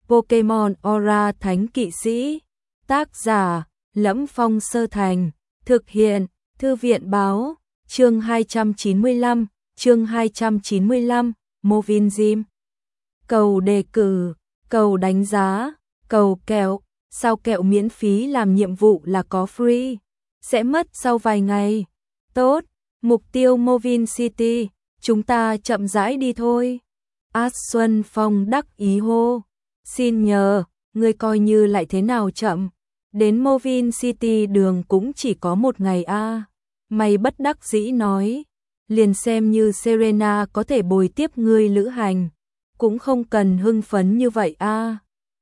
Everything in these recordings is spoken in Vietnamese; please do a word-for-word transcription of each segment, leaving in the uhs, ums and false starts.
Pokemon Aura Thánh Kỵ Sĩ. Tác giả: Lẫm Phong Sơ Thành. Thực hiện: Thư viện báo. Chương hai trăm chín mươi lăm, chương hai trăm chín mươi lăm, Movin Gym. Cầu đề cử, cầu đánh giá, cầu kẹo, sao kẹo miễn phí làm nhiệm vụ là có free, sẽ mất sau vài ngày. Tốt, mục tiêu Movin City, chúng ta chậm rãi đi thôi. Ash Xuân Phong đắc ý hô. Xin nhờ, ngươi coi như lại thế nào chậm. Đến Movin City đường cũng chỉ có một ngày a. À. Mày bất đắc dĩ nói. Liền xem như Serena có thể bồi tiếp ngươi lữ hành. Cũng không cần hưng phấn như vậy a. À.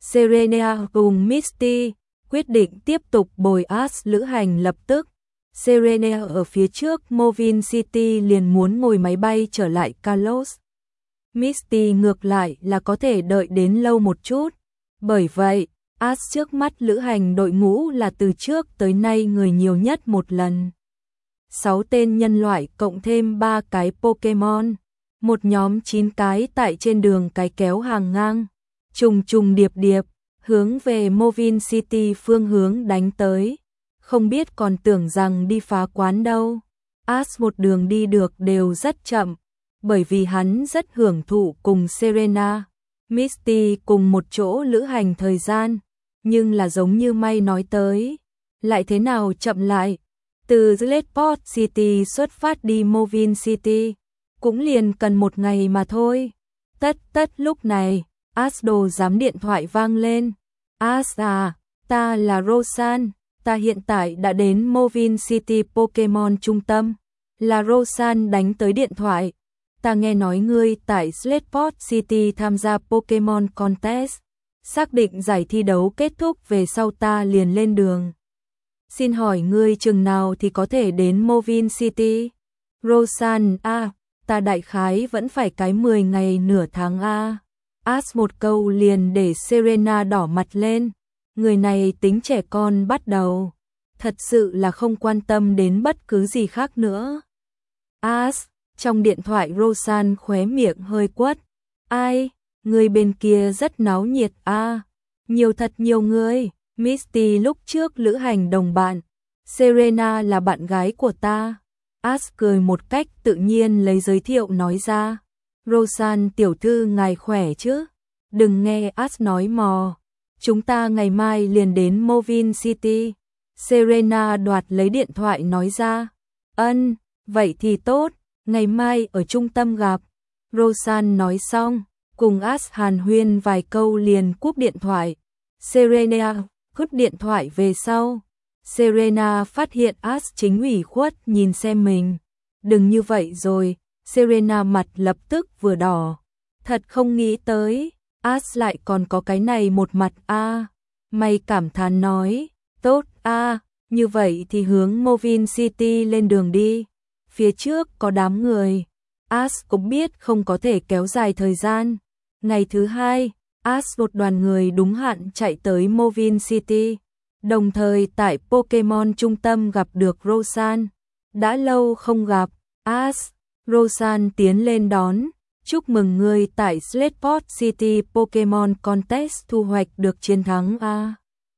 Serena cùng Misty quyết định tiếp tục bồi Ash lữ hành lập tức. Serena ở phía trước Movin City liền muốn ngồi máy bay trở lại Kalos. Misty ngược lại là có thể đợi đến lâu một chút. Bởi vậy, Ash trước mắt lữ hành đội ngũ là từ trước tới nay người nhiều nhất một lần. Sáu tên nhân loại cộng thêm ba cái Pokemon. Một nhóm chín cái tại trên đường cái kéo hàng ngang. Trùng trùng điệp điệp, hướng về Movin City phương hướng đánh tới. Không biết còn tưởng rằng đi phá quán đâu. Ash một đường đi được đều rất chậm. Bởi vì hắn rất hưởng thụ cùng Serena, Misty cùng một chỗ lữ hành thời gian. Nhưng là giống như May nói tới. Lại thế nào chậm lại. Từ Gladport City xuất phát đi Movin City. Cũng liền cần một ngày mà thôi. Tất tất lúc này, Ash đồ giám điện thoại vang lên. Ash à, ta là Rosan. Ta hiện tại đã đến Movin City Pokemon trung tâm. Là Rosan đánh tới điện thoại. Ta nghe nói ngươi tại Gladport City tham gia Pokemon Contest. Xác định giải thi đấu kết thúc về sau ta liền lên đường. Xin hỏi ngươi chừng nào thì có thể đến Movin City? Rosan a, à, ta đại khái vẫn phải cái mười ngày nửa tháng a. À. Ash một câu liền để Serena đỏ mặt lên. Người này tính trẻ con bắt đầu. Thật sự là không quan tâm đến bất cứ gì khác nữa. Ash, trong điện thoại Rosan khóe miệng hơi quất. Ai, người bên kia rất náo nhiệt a. À, nhiều thật nhiều người. Misty lúc trước lữ hành đồng bạn. Serena là bạn gái của ta. Ash cười một cách tự nhiên lấy giới thiệu nói ra. Rosan tiểu thư ngài khỏe chứ? Đừng nghe Ash nói mò. Chúng ta ngày mai liền đến Movin City. Serena đoạt lấy điện thoại nói ra. Ân, vậy thì tốt. Ngày mai ở trung tâm gặp. Rosan nói xong, cùng Ash hàn huyên vài câu liền cúp điện thoại. Serena cúp điện thoại về sau. Serena phát hiện Ash chính ủy khuất nhìn xem mình. Đừng như vậy rồi, Serena mặt lập tức vừa đỏ. Thật không nghĩ tới, Ash lại còn có cái này một mặt a. À, mày cảm thán nói, tốt a, à, như vậy thì hướng Movin City lên đường đi. Phía trước có đám người. Ash cũng biết không có thể kéo dài thời gian. Ngày thứ hai, Ash một đoàn người đúng hạn chạy tới Movin City. Đồng thời tại Pokemon trung tâm gặp được Rosan. Đã lâu không gặp, Ash. Rosan tiến lên đón. Chúc mừng ngươi tại Gladport City Pokemon Contest thu hoạch được chiến thắng a.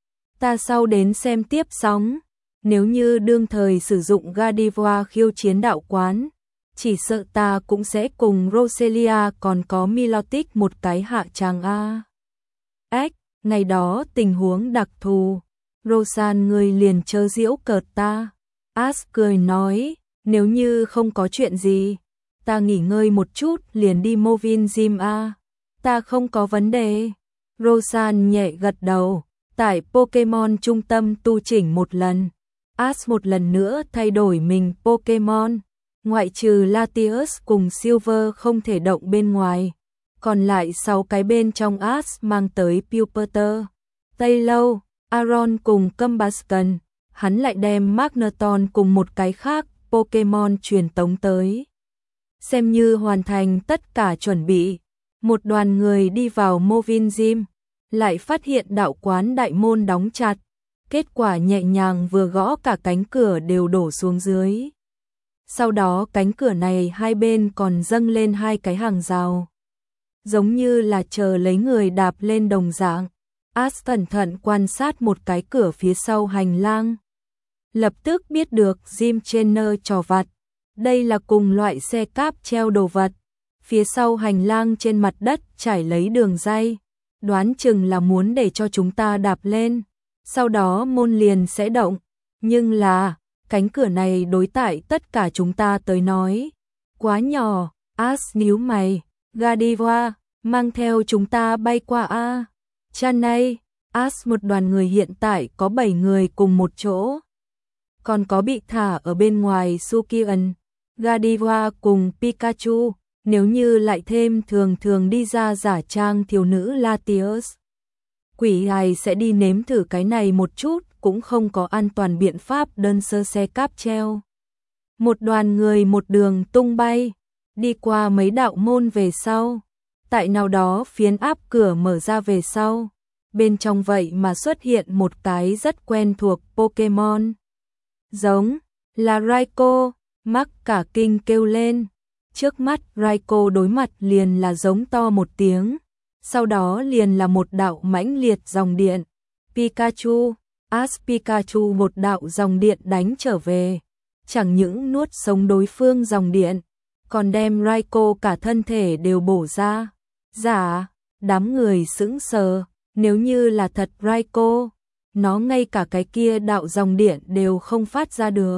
Ta sau đến xem tiếp sóng. Nếu như đương thời sử dụng Gardevoir khiêu chiến đạo quán, chỉ sợ ta cũng sẽ cùng Roselia còn có Milotic một cái hạ tràng a. Ếch, ngày đó tình huống đặc thù. Rosan ngươi liền chớ giễu cợt ta. Ash cười nói, nếu như không có chuyện gì, ta nghỉ ngơi một chút liền đi Movin Gym a. Ta không có vấn đề. Rosan nhẹ gật đầu, tại Pokemon trung tâm tu chỉnh một lần. Ash một lần nữa thay đổi mình Pokemon, ngoại trừ Latios cùng Silver không thể động bên ngoài, còn lại sáu cái bên trong Ash mang tới Pupitar, Taylor, Aron cùng Combustion, hắn lại đem Magneton cùng một cái khác Pokemon truyền tống tới. Xem như hoàn thành tất cả chuẩn bị, một đoàn người đi vào Movin Gym, lại phát hiện đạo quán đại môn đóng chặt. Kết quả nhẹ nhàng vừa gõ cả cánh cửa đều đổ xuống dưới. Sau đó cánh cửa này hai bên còn dâng lên hai cái hàng rào. giống như là chờ lấy người đạp lên đồng dạng. Ash cẩn thận quan sát một cái cửa phía sau hành lang. Lập tức biết được Jim Trainer trò vặt. Đây là cùng loại xe cáp treo đồ vật. Phía sau hành lang trên mặt đất trải lấy đường ray. Đoán chừng là muốn để cho chúng ta đạp lên. Sau đó môn liền sẽ động. Nhưng là, cánh cửa này đối tại tất cả chúng ta tới nói. Quá nhỏ, Ash nhíu mày. Godiva, mang theo chúng ta bay qua a. Chanay, Ash một đoàn người hiện tại có bảy người cùng một chỗ. Còn có bị thả ở bên ngoài Sukian, Godiva cùng Pikachu, nếu như lại thêm thường thường đi ra giả trang thiếu nữ Latios. Quỷ hài sẽ đi nếm thử cái này một chút, cũng không có an toàn biện pháp đơn sơ xe cáp treo. Một đoàn người một đường tung bay, đi qua mấy đạo môn về sau. Tại nào đó phiến áp cửa mở ra về sau. Bên trong vậy mà xuất hiện một cái rất quen thuộc Pokemon. Giống là Raikou, mắc cả kinh kêu lên. Trước mắt Raikou đối mặt liền là giống to một tiếng. Sau đó liền là một đạo mãnh liệt dòng điện. Pikachu, Ash Pikachu một đạo dòng điện đánh trở về. Chẳng những nuốt sống đối phương dòng điện, còn đem Raikou cả thân thể đều bổ ra. Dạ, đám người sững sờ, nếu như là thật Raikou, nó ngay cả cái kia đạo dòng điện đều không phát ra được.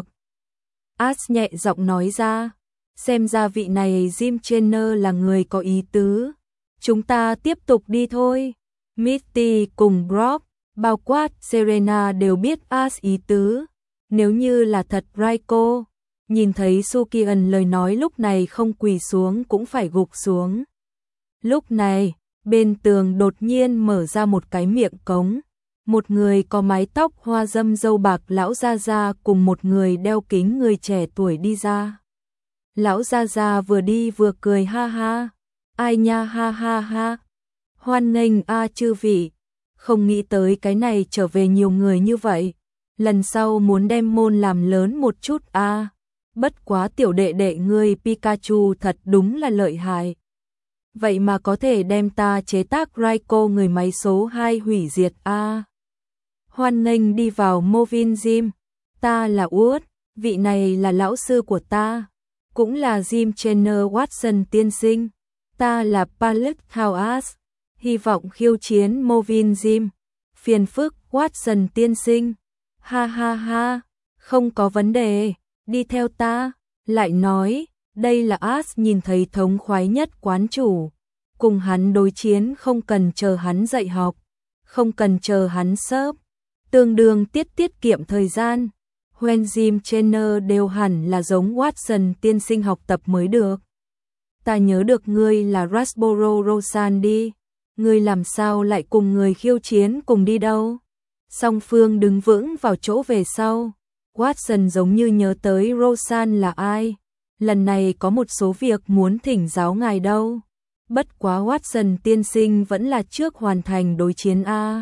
Ash nhẹ giọng nói ra, xem ra vị này Jim Trainer là người có ý tứ. Chúng ta tiếp tục đi thôi. Misty cùng Brock, bao quát Serena đều biết Ash ý tứ. Nếu như là thật Raikou, nhìn thấy Sukian lời nói lúc này không quỳ xuống cũng phải gục xuống. Lúc này, bên tường đột nhiên mở ra một cái miệng cống. Một người có mái tóc hoa râm râu bạc lão gia gia cùng một người đeo kính người trẻ tuổi đi ra. Lão gia gia vừa đi vừa cười ha ha. Ai nha ha ha ha. Hoan nghênh a chư vị. Không nghĩ tới cái này trở về nhiều người như vậy. Lần sau muốn đem môn làm lớn một chút a. Bất quá tiểu đệ đệ ngươi Pikachu thật đúng là lợi hại. Vậy mà có thể đem ta chế tác Raikou người máy số hai hủy diệt a. Hoan nghênh đi vào Movin Gym. Ta là Wood, vị này là lão sư của ta. Cũng là Jim Trainer Watson tiên sinh. Ta là Pallet House. Hy vọng khiêu chiến Movin Gym. Phiền phức Watson tiên sinh. Ha ha ha, không có vấn đề, đi theo ta. Lại nói, đây là Ash nhìn thấy thống khoái nhất quán chủ. Cùng hắn đối chiến không cần chờ hắn dạy học, không cần chờ hắn sớp. Tương đương tiết tiết kiệm thời gian. When Jim Trainer đều hẳn là giống Watson tiên sinh học tập mới được. Ta nhớ được ngươi là Rasboro Rosan đi. Ngươi làm sao lại cùng người khiêu chiến cùng đi đâu? Song phương đứng vững vào chỗ về sau. Watson giống như nhớ tới Rosan là ai. Lần này có một số việc muốn thỉnh giáo ngài đâu. Bất quá Watson tiên sinh vẫn là trước hoàn thành đối chiến a.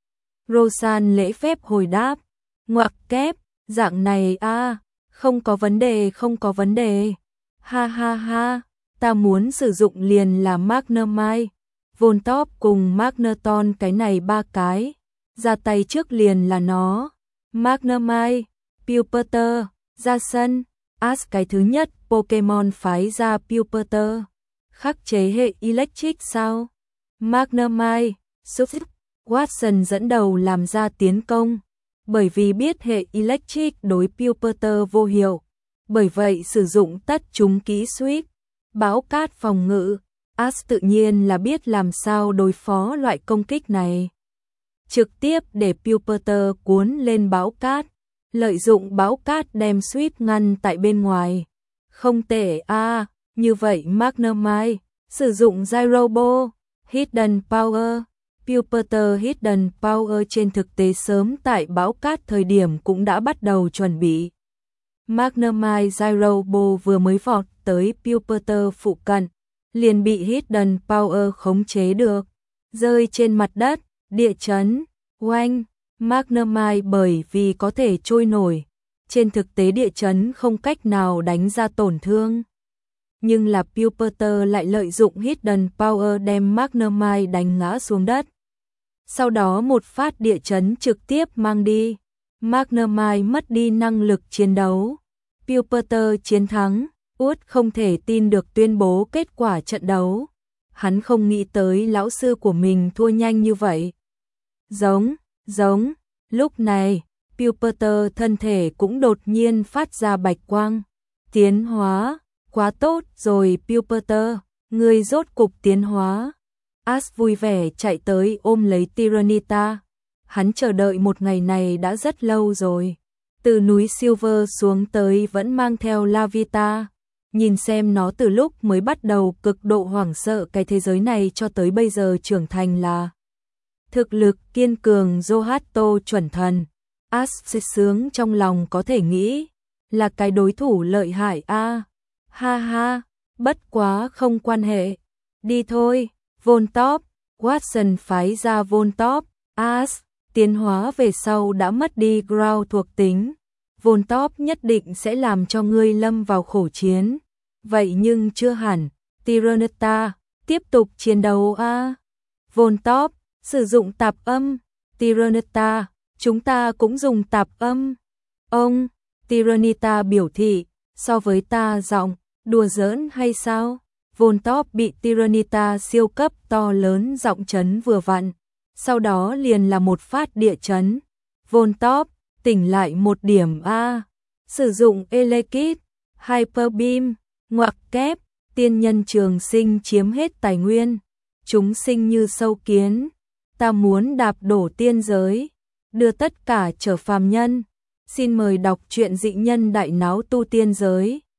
Rosan lễ phép hồi đáp. Ngoặc kép, dạng này a, không có vấn đề không có vấn đề. Ha ha ha, ta muốn sử dụng liền là Magnemite, Voltop cùng Magneton cái này ba cái. Ra tay trước liền là nó. Magnemite, Pupitar, ra sân. Ash cái thứ nhất Pokemon phái ra Pupitar. Khắc chế hệ Electric sao? Magnemite, Sub Watson dẫn đầu làm ra tiến công. Bởi vì biết hệ Electric đối Pupitar vô hiệu. Bởi vậy sử dụng tất chúng kỹ suýt. Bão cát phòng ngự. Ash tự nhiên là biết làm sao đối phó loại công kích này. Trực tiếp để Pupitar cuốn lên bão cát. Lợi dụng bão cát đem suýt ngăn tại bên ngoài. Không tệ a, à, như vậy Magnemite sử dụng Gyro Ball, Hidden Power. Pupitar Hidden Power trên thực tế sớm tại bão cát thời điểm cũng đã bắt đầu chuẩn bị. Magnemite Gyro Ball vừa mới vọt tới Pupitar phụ cận, liền bị Hidden Power khống chế được. Rơi trên mặt đất, địa chấn, oanh. Magnemite bởi vì có thể trôi nổi, trên thực tế địa chấn không cách nào đánh ra tổn thương. nhưng là Puperter lại lợi dụng Hidden Power đem Magnemite đánh ngã xuống đất. Sau đó một phát địa chấn trực tiếp mang đi. Magnemite mất đi năng lực chiến đấu. Puperter chiến thắng. Wood không thể tin được tuyên bố kết quả trận đấu. Hắn không nghĩ tới lão sư của mình thua nhanh như vậy. Giống, giống, lúc này, Puperter thân thể cũng đột nhiên phát ra bạch quang. Tiến hóa, quá tốt rồi Puperter, ngươi rốt cục tiến hóa. Ash vui vẻ chạy tới ôm lấy Tyranitar. Hắn chờ đợi một ngày này đã rất lâu rồi. Từ núi Silver xuống tới vẫn mang theo Lavita. Nhìn xem nó từ lúc mới bắt đầu cực độ hoảng sợ cái thế giới này cho tới bây giờ trưởng thành là thực lực kiên cường Zohato chuẩn thần. Ash sẽ sướng trong lòng có thể nghĩ là cái đối thủ lợi hại a. Ha ha, bất quá không quan hệ. Đi thôi, Voltop. Watson phái ra Voltop. Ash tiến hóa về sau đã mất đi Ground thuộc tính. Voltop nhất định sẽ làm cho ngươi lâm vào khổ chiến. Vậy nhưng chưa hẳn. Tyranitar tiếp tục chiến đấu a. Voltop sử dụng tạp âm. Tyranitar chúng ta cũng dùng tạp âm. Ông Tyranitar biểu thị so với ta giọng đùa giỡn hay sao? Voltop bị Tyranitar siêu cấp to lớn giọng chấn vừa vặn. Sau đó liền là một phát địa chấn. Voltop tỉnh lại một điểm a. Sử dụng Elekid, Hyper Beam, ngoặc kép, tiên nhân trường sinh chiếm hết tài nguyên. Chúng sinh như sâu kiến. Ta muốn đạp đổ tiên giới, đưa tất cả trở phàm nhân. Xin mời đọc truyện Dị Nhân Đại Náo Tu Tiên Giới.